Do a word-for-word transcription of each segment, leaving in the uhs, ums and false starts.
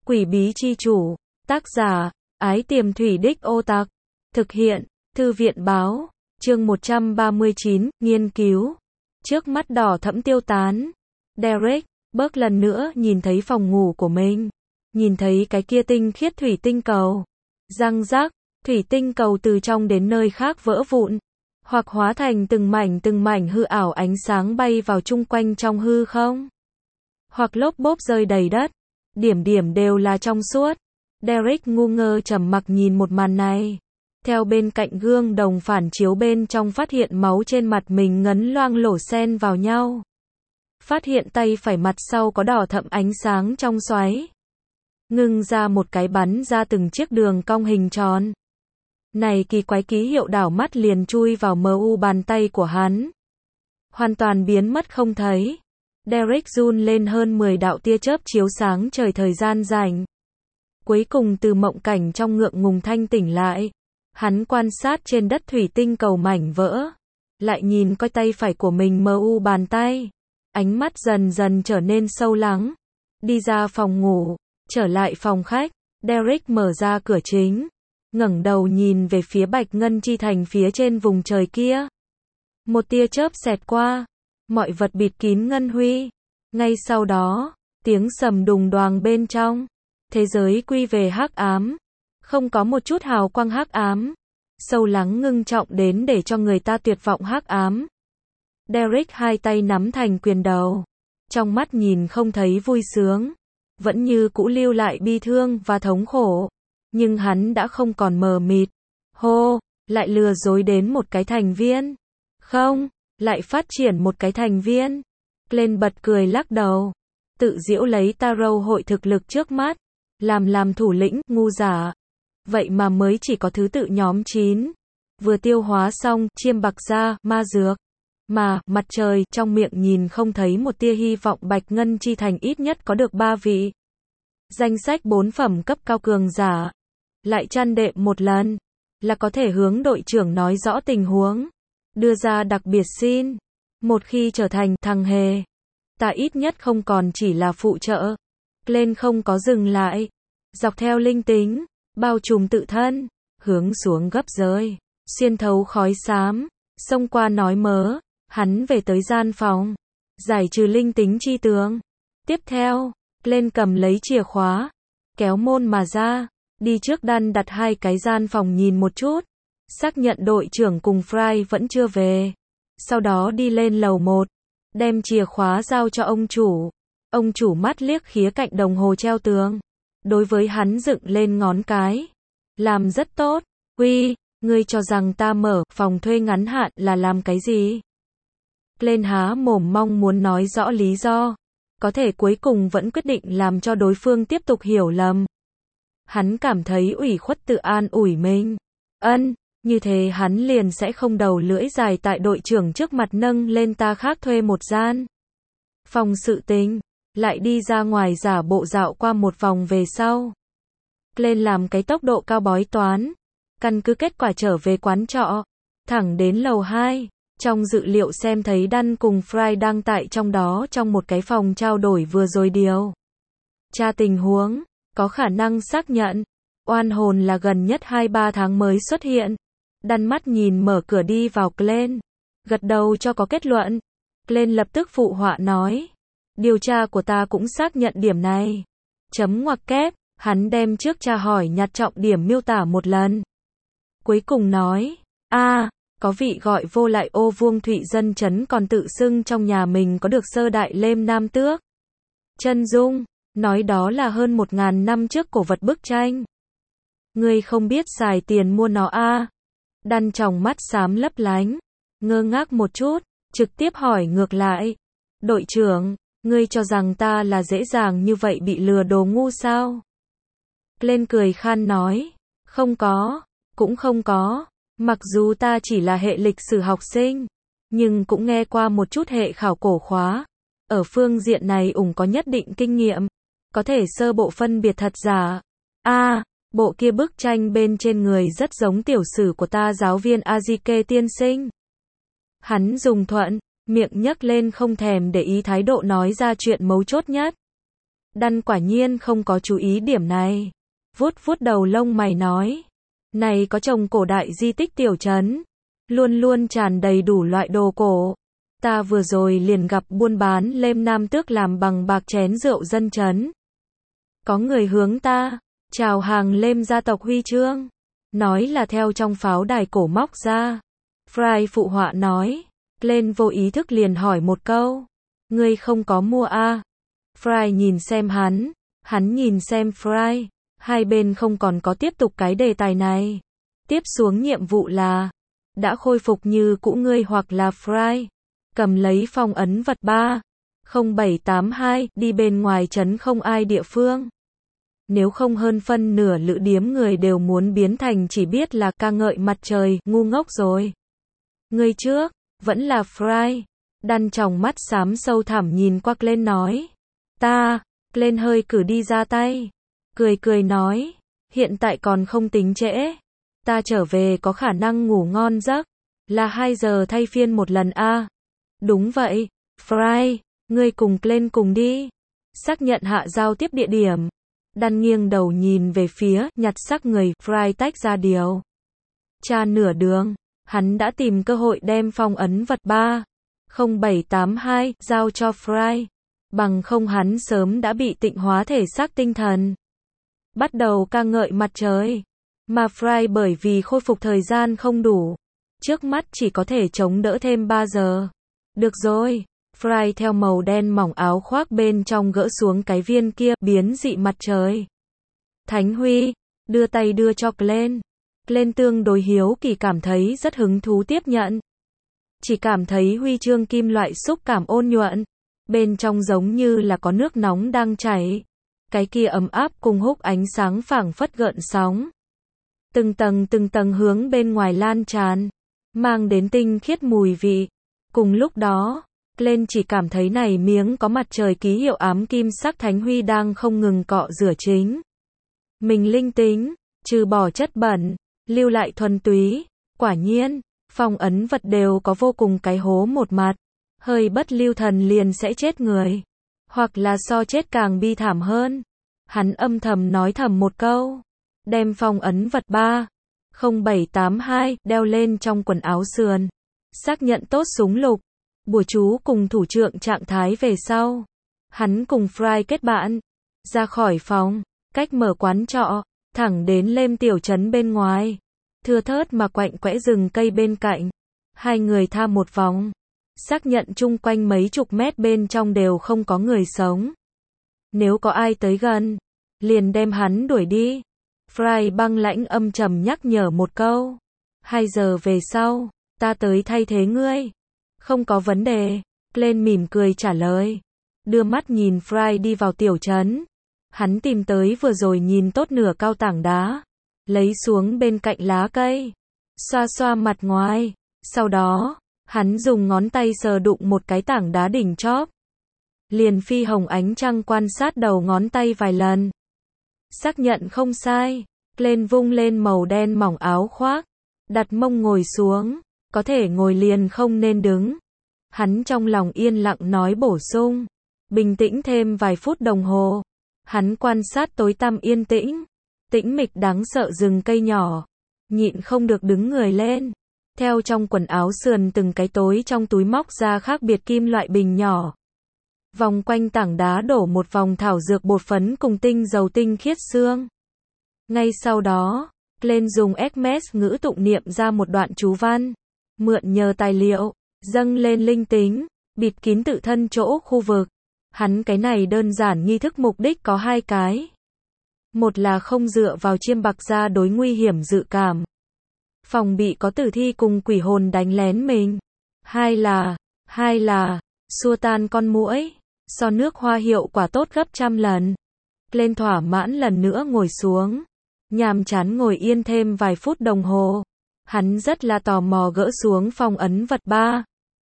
Quỷ bí chi chủ, tác giả, Ái Tiềm Thủy Đích Ô Tặc, thực hiện, Thư viện báo, chương một trăm ba mươi chín, nghiên cứu. Trước mắt đỏ thẫm tiêu tán, Derek, Burke lần nữa nhìn thấy phòng ngủ của mình, nhìn thấy cái kia tinh khiết thủy tinh cầu. Răng rắc, thủy tinh cầu từ trong đến nơi khác vỡ vụn, hoặc hóa thành từng mảnh từng mảnh hư ảo ánh sáng bay vào chung quanh trong hư không, hoặc lốp bốp rơi đầy đất, điểm điểm đều là trong suốt. Derek ngu ngơ trầm mặc nhìn một màn này. Theo bên cạnh gương đồng phản chiếu bên trong phát hiện máu trên mặt mình ngấn loang lổ xen vào nhau. Phát hiện tay phải mặt sau có đỏ thẫm ánh sáng trong xoáy. Ngưng ra một cái bắn ra từng chiếc đường cong hình tròn. Này kỳ quái ký hiệu đảo mắt liền chui vào mờ u bàn tay của hắn. Hoàn toàn biến mất không thấy. Derek run lên hơn mười đạo tia chớp chiếu sáng trời thời gian rảnh. Cuối cùng từ mộng cảnh trong ngượng ngùng thanh tỉnh lại. Hắn quan sát trên đất thủy tinh cầu mảnh vỡ. Lại nhìn coi tay phải của mình mờ u bàn tay. Ánh mắt dần dần trở nên sâu lắng. Đi ra phòng ngủ, trở lại phòng khách. Derek mở ra cửa chính. Ngẩng đầu nhìn về phía Bạch Ngân Chi Thành phía trên vùng trời kia. Một tia chớp xẹt qua. Mọi vật bịt kín ngân huy. Ngay sau đó, tiếng sầm đùng đoàng bên trong. Thế giới quy về hắc ám. Không có một chút hào quang hắc ám. Sâu lắng ngưng trọng đến để cho người ta tuyệt vọng hắc ám. Derek hai tay nắm thành quyền đầu. Trong mắt nhìn không thấy vui sướng. Vẫn như cũ lưu lại bi thương và thống khổ. Nhưng hắn đã không còn mờ mịt. Hô, lại lừa dối đến một cái thành viên. Không, lại phát triển một cái thành viên. Lên bật cười lắc đầu. Tự giễu lấy Tarot hội thực lực trước mắt. Làm làm thủ lĩnh, ngu giả. Vậy mà mới chỉ có thứ tự nhóm chín. Vừa tiêu hóa xong, chiêm bạc ra, ma dược. Mà, mặt trời, trong miệng nhìn không thấy một tia hy vọng Bạch Ngân Chi Thành ít nhất có được ba vị. Danh sách bốn phẩm cấp cao cường giả. Lại chăn đệm một lần. Là có thể hướng đội trưởng nói rõ tình huống. Đưa ra đặc biệt xin. Một khi trở thành thằng hề. Ta ít nhất không còn chỉ là phụ trợ. Lên không có dừng lại. Dọc theo linh tính. Bao trùm tự thân. Hướng xuống gấp rơi. Xuyên thấu khói xám. Xông qua nói mớ. Hắn về tới gian phòng. Giải trừ linh tính chi tướng. Tiếp theo. Lên cầm lấy chìa khóa. Kéo môn mà ra. Đi trước đan đặt hai cái gian phòng nhìn một chút. Xác nhận đội trưởng cùng Fry vẫn chưa về. Sau đó đi lên lầu một. Đem chìa khóa giao cho ông chủ. Ông chủ mắt liếc khía cạnh đồng hồ treo tường. Đối với hắn dựng lên ngón cái. Làm rất tốt. Uy, ngươi cho rằng ta mở phòng thuê ngắn hạn là làm cái gì? Lên há mồm mong muốn nói rõ lý do. Có thể cuối cùng vẫn quyết định làm cho đối phương tiếp tục hiểu lầm. Hắn cảm thấy ủy khuất tự an ủi mình. Ân, như thế hắn liền sẽ không đầu lưỡi dài tại đội trưởng trước mặt nâng lên ta khác thuê một gian phòng sự tình. Lại đi ra ngoài giả bộ dạo qua một vòng về sau. Lên làm cái tốc độ cao bói toán. Căn cứ kết quả trở về quán trọ. Thẳng đến lầu hai. Trong dự liệu xem thấy Đan cùng Fry đang tại trong đó trong một cái phòng trao đổi vừa rồi điều tra tình huống. Có khả năng xác nhận. Oan hồn là gần nhất hai ba tháng mới xuất hiện. Đan mắt nhìn mở cửa đi vào Glenn. Gật đầu cho có kết luận. Glenn lập tức phụ họa nói. Điều tra của ta cũng xác nhận điểm này. Chấm ngoặc kép. Hắn đem trước tra hỏi nhặt trọng điểm miêu tả một lần. Cuối cùng nói. a à, có vị gọi vô lại ô vuông thụy dân chấn còn tự xưng trong nhà mình có được sơ đại lêm nam tước. Chân dung. Nói đó là hơn một ngàn năm trước cổ vật bức tranh. Ngươi không biết xài tiền mua nó a à? Đan tròng mắt xám lấp lánh. Ngơ ngác một chút. Trực tiếp hỏi ngược lại. Đội trưởng, ngươi cho rằng ta là dễ dàng như vậy bị lừa đồ ngu sao? Lên cười khan nói. Không có. Cũng không có. Mặc dù ta chỉ là hệ lịch sử học sinh. Nhưng cũng nghe qua một chút hệ khảo cổ khóa. Ở phương diện này ủng có nhất định kinh nghiệm. Có thể sơ bộ phân biệt thật giả. a à, bộ kia bức tranh bên trên người rất giống tiểu sử của ta giáo viên Azike tiên sinh. Hắn dùng thuận, miệng nhấc lên không thèm để ý thái độ nói ra chuyện mấu chốt nhất. Đan quả nhiên không có chú ý điểm này. Vuốt vuốt đầu lông mày nói. Này có trồng cổ đại di tích tiểu trấn. Luôn luôn tràn đầy đủ loại đồ cổ. Ta vừa rồi liền gặp buôn bán lêm nam tước làm bằng bạc chén rượu dân trấn. Có người hướng ta chào hàng lêm gia tộc huy chương. Nói là theo trong pháo đài cổ móc ra. Fry phụ họa nói. Glenn vô ý thức liền hỏi một câu. Ngươi không có mua à? Fry nhìn xem hắn. Hắn nhìn xem Fry. Hai bên không còn có tiếp tục cái đề tài này. Tiếp xuống nhiệm vụ là đã khôi phục như cũ ngươi hoặc là Fry. Cầm lấy phong ấn vật ba không bảy tám hai đi bên ngoài trấn không ai địa phương. Nếu không hơn phân nửa lữ điếm người đều muốn biến thành chỉ biết là ca ngợi mặt trời, ngu ngốc rồi. Người trước, vẫn là Fry. Đan tròng mắt xám sâu thẳm nhìn qua Glenn nói. Ta, Glenn hơi cử đi ra tay. Cười cười nói, hiện tại còn không tính trễ. Ta trở về có khả năng ngủ ngon giấc. Là hai giờ thay phiên một lần a à? Đúng vậy, Fry, ngươi cùng Glenn cùng đi. Xác nhận hạ giao tiếp địa điểm. Đan nghiêng đầu nhìn về phía, nhặt xác người, Fry tách ra điều. Cha nửa đường, hắn đã tìm cơ hội đem phong ấn vật ba không bảy tám hai giao cho Fry. Bằng không hắn sớm đã bị tịnh hóa thể xác tinh thần. Bắt đầu ca ngợi mặt trời. Mà Fry bởi vì khôi phục thời gian không đủ. Trước mắt chỉ có thể chống đỡ thêm ba giờ. Được rồi. Fry theo màu đen mỏng áo khoác bên trong gỡ xuống cái viên kia, biến dị mặt trời. Thánh Huy, đưa tay đưa cho Glenn. Glenn tương đối hiếu kỳ cảm thấy rất hứng thú tiếp nhận. Chỉ cảm thấy huy chương kim loại xúc cảm ôn nhuận. Bên trong giống như là có nước nóng đang chảy. Cái kia ấm áp cùng húc ánh sáng phảng phất gợn sóng. Từng tầng từng tầng hướng bên ngoài lan tràn. Mang đến tinh khiết mùi vị. Cùng lúc đó, Glenn chỉ cảm thấy này miếng có mặt trời ký hiệu ám kim sắc thánh huy đang không ngừng cọ rửa chính. Mình linh tính, trừ bỏ chất bẩn, lưu lại thuần túy. Quả nhiên, phong ấn vật đều có vô cùng cái hố một mặt. Hơi bất lưu thần liền sẽ chết người. Hoặc là so chết càng bi thảm hơn. Hắn âm thầm nói thầm một câu. Đem phong ấn vật ba không bảy tám hai đeo lên trong quần áo sườn. Xác nhận tốt súng lục. Bùa chú cùng thủ trượng trạng thái về sau. Hắn cùng Fry kết bạn. Ra khỏi phòng. Cách mở quán trọ. Thẳng đến lêm tiểu trấn bên ngoài. Thưa thớt mà quạnh quẽ rừng cây bên cạnh. Hai người tha một vòng. Xác nhận chung quanh mấy chục mét bên trong đều không có người sống. Nếu có ai tới gần, liền đem hắn đuổi đi. Fry băng lãnh âm trầm nhắc nhở một câu. Hai giờ về sau, ta tới thay thế ngươi. Không có vấn đề. Glenn mỉm cười trả lời. Đưa mắt nhìn Fry đi vào tiểu trấn. Hắn tìm tới vừa rồi nhìn tốt nửa cao tảng đá. Lấy xuống bên cạnh lá cây. Xoa xoa mặt ngoài. Sau đó, hắn dùng ngón tay sờ đụng một cái tảng đá đỉnh chóp. Liền phi hồng ánh trăng quan sát đầu ngón tay vài lần. Xác nhận không sai. Glenn vung lên màu đen mỏng áo khoác. Đặt mông ngồi xuống. Có thể ngồi liền không nên đứng. Hắn trong lòng yên lặng nói bổ sung. Bình tĩnh thêm vài phút đồng hồ. Hắn quan sát tối tăm yên tĩnh. Tĩnh mịch đáng sợ rừng cây nhỏ. Nhịn không được đứng người lên. Theo trong quần áo sườn từng cái tối trong túi móc ra khác biệt kim loại bình nhỏ. Vòng quanh tảng đá đổ một vòng thảo dược bột phấn cùng tinh dầu tinh khiết xương. Ngay sau đó, Glenn dùng Hermes ngữ tụng niệm ra một đoạn chú văn. Mượn nhờ tài liệu, dâng lên linh tính, bịt kín tự thân chỗ khu vực. Hắn cái này đơn giản nghi thức mục đích có hai cái. Một là không dựa vào chiêm bạc ra đối nguy hiểm dự cảm. Phòng bị có tử thi cùng quỷ hồn đánh lén mình. Hai là, hai là, xua tan con muỗi. So nước hoa hiệu quả tốt gấp trăm lần. Glenn thỏa mãn lần nữa ngồi xuống. Nhàm chán ngồi yên thêm vài phút đồng hồ. Hắn rất là tò mò gỡ xuống phong ấn vật ba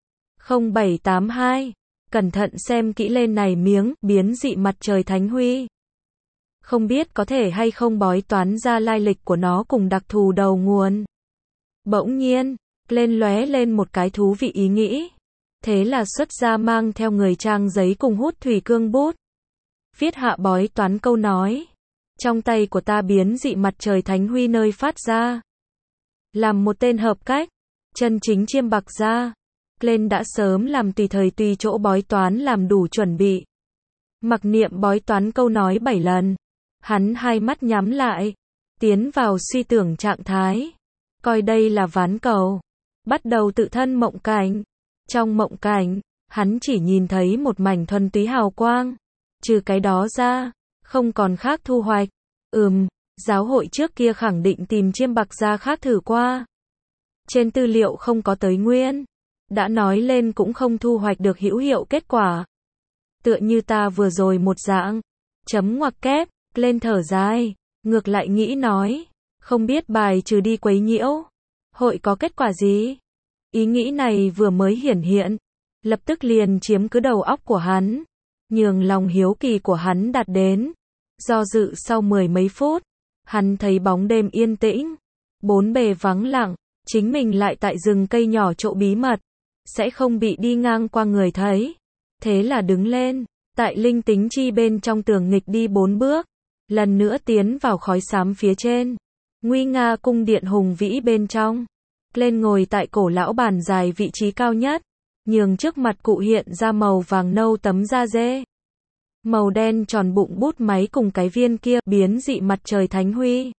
không bảy tám hai. Cẩn thận xem kỹ lên này miếng, biến dị mặt trời thánh huy. Không biết có thể hay không bói toán ra lai lịch của nó cùng đặc thù đầu nguồn. Bỗng nhiên, Glenn lóe lên một cái thú vị ý nghĩ. Thế là xuất ra mang theo người trang giấy cùng hút thủy cương bút. viết hạ bói toán câu nói. Trong tay của ta biến dị mặt trời thánh huy nơi phát ra. Làm một tên hợp cách, chân chính chiêm bạc gia. Glenn đã sớm làm tùy thời tùy chỗ bói toán làm đủ chuẩn bị. Mặc niệm bói toán câu nói bảy lần. Hắn hai mắt nhắm lại, tiến vào suy tưởng trạng thái. Coi đây là ván cầu. Bắt đầu tự thân mộng cảnh. Trong mộng cảnh, hắn chỉ nhìn thấy một mảnh thuần túy hào quang. Trừ cái đó ra, không còn khác thu hoạch. Ừm, giáo hội trước kia khẳng định tìm chiêm bạc gia khác thử qua. Trên tư liệu không có tới nguyên. Đã nói lên cũng không thu hoạch được hữu hiệu kết quả. Tựa như ta vừa rồi một dạng. Chấm ngoặc kép, lên thở dài. Ngược lại nghĩ nói. Không biết bài trừ đi quấy nhiễu. Hội có kết quả gì? Ý nghĩ này vừa mới hiển hiện. Lập tức liền chiếm cứ đầu óc của hắn. Nhường lòng hiếu kỳ của hắn đạt đến. Do dự sau mười mấy phút. Hắn thấy bóng đêm yên tĩnh. Bốn bề vắng lặng. Chính mình lại tại rừng cây nhỏ chỗ bí mật. Sẽ không bị đi ngang qua người thấy. Thế là đứng lên. Tại linh tính chi bên trong tường nghịch đi bốn bước. Lần nữa tiến vào khói xám phía trên. Nguy nga cung điện hùng vĩ bên trong. Lên ngồi tại cổ lão bàn dài vị trí cao nhất. Nhường trước mặt cụ hiện ra màu vàng nâu tấm da dê. Màu đen tròn bụng bút máy cùng cái viên kia biến dị mặt trời thánh huy.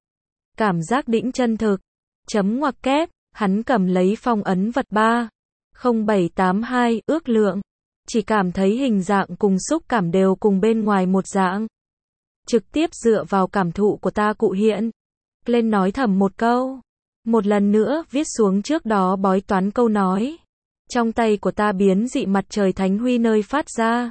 Cảm giác đĩnh chân thực. Chấm ngoặc kép, hắn cầm lấy phong ấn vật ba. không bảy tám hai ước lượng. Chỉ cảm thấy hình dạng cùng xúc cảm đều cùng bên ngoài một dạng. Trực tiếp dựa vào cảm thụ của ta cụ hiện. Lên nói thầm một câu. Một lần nữa viết xuống trước đó bói toán câu nói. Trong tay của ta biến dị mặt trời thánh huy nơi phát ra.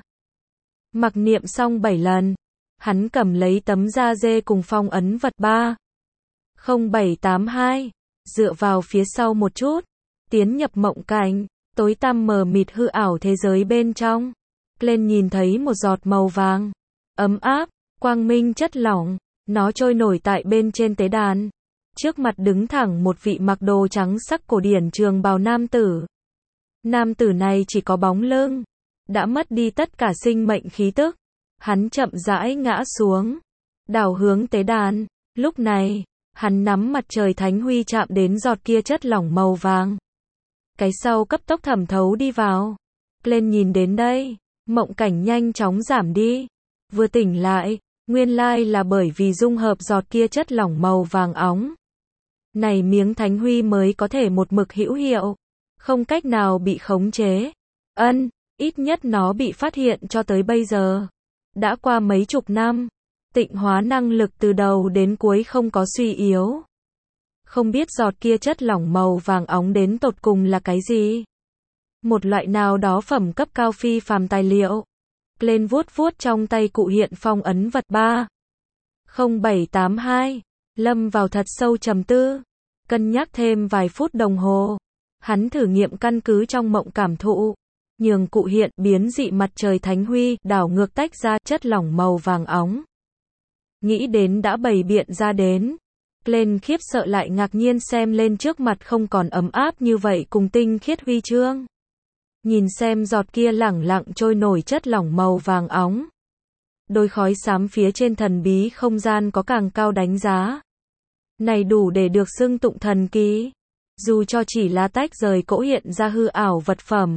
Mặc niệm xong bảy lần. Hắn cầm lấy tấm da dê cùng phong ấn vật ba. không bảy tám hai. Dựa vào phía sau một chút. Tiến nhập mộng cảnh. Tối tăm mờ mịt hư ảo thế giới bên trong. Lên nhìn thấy một giọt màu vàng. Ấm áp, quang minh chất lỏng. Nó trôi nổi tại bên trên tế đàn. Trước mặt đứng thẳng một vị mặc đồ trắng sắc cổ điển trường bào nam tử. Nam tử này chỉ có bóng lưng. Đã mất đi tất cả sinh mệnh khí tức. Hắn chậm rãi ngã xuống. Đảo hướng tế đàn. Lúc này, hắn nắm mặt trời thánh huy chạm đến giọt kia chất lỏng màu vàng. Cái sau cấp tốc thẩm thấu đi vào. Lên nhìn đến đây. Mộng cảnh nhanh chóng giảm đi. Vừa tỉnh lại. Nguyên lai là bởi vì dung hợp giọt kia chất lỏng màu vàng óng. Này miếng thánh huy mới có thể một mực hữu hiệu. Không cách nào bị khống chế. Ân, ít nhất nó bị phát hiện cho tới bây giờ. Đã qua mấy chục năm. Tịnh hóa năng lực từ đầu đến cuối không có suy yếu. Không biết giọt kia chất lỏng màu vàng óng đến tột cùng là cái gì? Một loại nào đó phẩm cấp cao phi phàm tài liệu. Lên vuốt vuốt trong tay cụ hiện phong ấn vật ba. không bảy tám hai. Lâm vào thật sâu trầm tư. Cân nhắc thêm vài phút đồng hồ. Hắn thử nghiệm căn cứ trong mộng cảm thụ. Nhường cụ hiện biến dị mặt trời thánh huy đảo ngược tách ra chất lỏng màu vàng óng. Nghĩ đến đã bày biện ra đến. Lên khiếp sợ lại ngạc nhiên xem lên trước mặt không còn ấm áp như vậy cùng tinh khiết huy chương. Nhìn xem giọt kia lẳng lặng trôi nổi chất lỏng màu vàng óng. Đôi khói xám phía trên thần bí không gian có càng cao đánh giá. Này đủ để được xưng tụng thần kỳ. Dù cho chỉ là tách rời cỗ hiện ra hư ảo vật phẩm.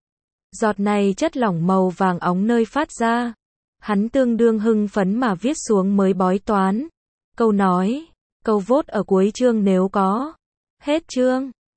Giọt này chất lỏng màu vàng óng nơi phát ra. Hắn tương đương hưng phấn mà viết xuống mới bói toán. Câu nói, câu vote ở cuối chương nếu có. Hết chương.